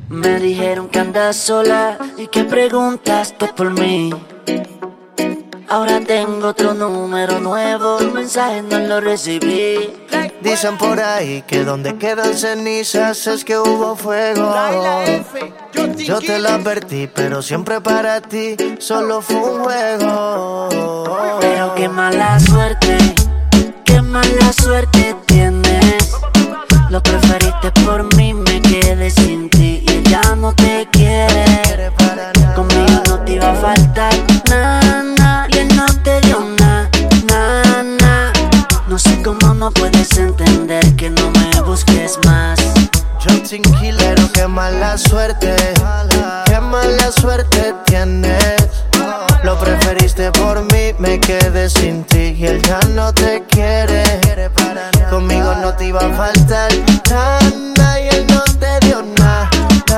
Me dijeron que andas sola y que preguntaste por mí. Ahora tengo otro número nuevo, tu mensaje no lo recibí. Dicen por ahí que donde quedan cenizas es que hubo fuego. Yo te lo advertí, pero siempre para ti solo fue un juego. Pero qué mala suerte tienes. Lo preferiste por mí, me quedé sin ti y ella no te quiere. Conmigo no te iba a faltar nada y él no te dio nada. No sé cómo no puedes entender que no me busques más. Justin Quiles, pero qué mala suerte tienes. Lo preferiste por mí, me quedé sin ti y él ya no te quiere. Conmigo no te iba a faltar nada y él no te dio nada.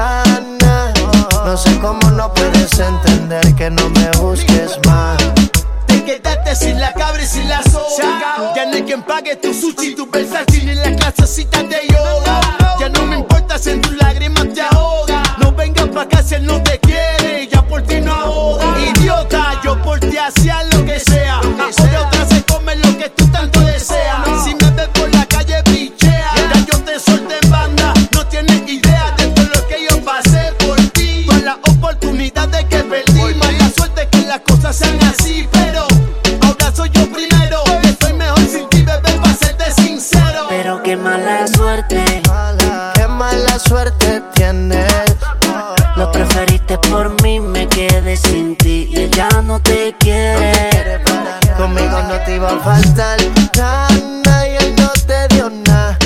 No sé cómo no puedes entender que no me busques más. Te quedaste sin la cabra y sin la soga. Ya no hay quien pague tu sushi, tu Versace ni las clasecitas de yoga. Ya no me importa si en tus lágrimas te ahoga. No vengas pa' acá si él no te quiere, ya por ti no ahoga. Idiota, yo por ti hacía lo que sea. Ahora otra se come lo que tú tanto deseas. Si me ves por la calle pichea, ya yo te solté en banda. No tienes idea de todo lo que yo pasé por ti. Todas las oportunidades que perdí. Mala suerte que las cosas sean así, pero ahora soy yo primero. Estoy mejor sin ti, bebé, pa' serte sincero. Pero qué mala suerte Tienes. Lo preferiste por mí, me quedé sin ti y ella no te quiere. Conmigo no te iba a faltar nada y él no te dio nada.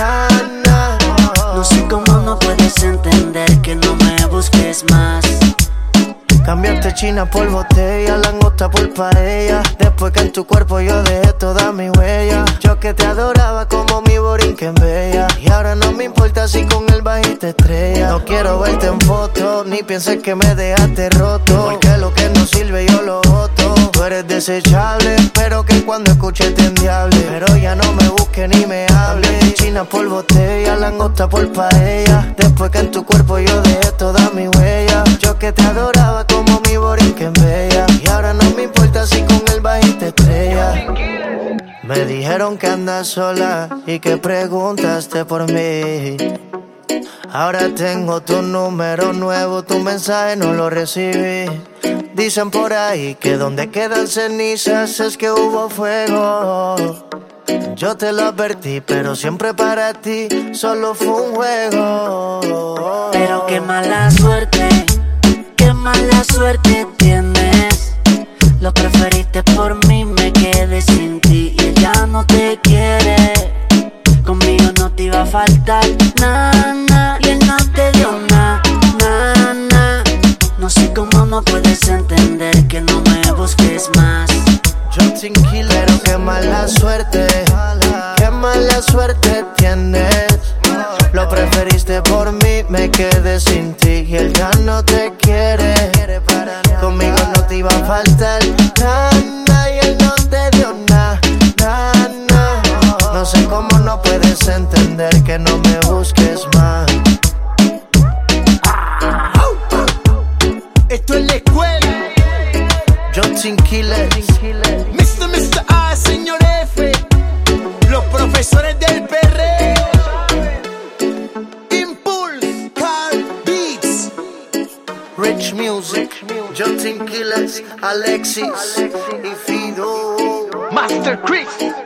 No sé cómo no puedes entender que no me busques más. Cambiaste China por botella, langosta por paella. Después que en tu cuerpo yo dejé toda mi huella. Yo que te adoraba como mi borinquen bella. Y ahora no me importa si con él bajiste estrella. No quiero verte en foto, ni pienses que me dejaste roto. Porque lo que no sirve yo lo boto. Tú eres desechable, pero que cuando escuches te endiable. Pero ya no me busques ni me hables. China por botella, langosta por paella. Después que en tu cuerpo yo dejé toda mi huella. Yo que te adoraba como mi borinquen bella. Y ahora no me importa si con él bajiste estrella. Me dijeron que andas sola y que preguntaste por mí. Ahora tengo tu número nuevo, tu mensaje no lo recibí. Dicen por ahí que donde quedan cenizas es que hubo fuego. Yo te lo advertí, pero siempre para ti solo fue un juego. Pero qué mala suerte tienes. Lo preferiste por mí, me quedé sin ti y ella no te quiere. Conmigo no te iba a faltar nada y él no te dio nada. No sé cómo no puedes entender que no me busques más. Justin Quiles, pero qué mala suerte tienes. Lo preferiste por mí, me quedé sin ti y él ya no te quiere. Conmigo no te iba a faltar nada y él no te dio nada. No sé cómo no puedes entender que no me busques más. Esto es la escuela. Justin Quiles, Mr. A, señor F. Los profesores del perreo. Impulse, Car Beats. Rich Music, Justin Quiles, Alexis y Fido. Master Chris.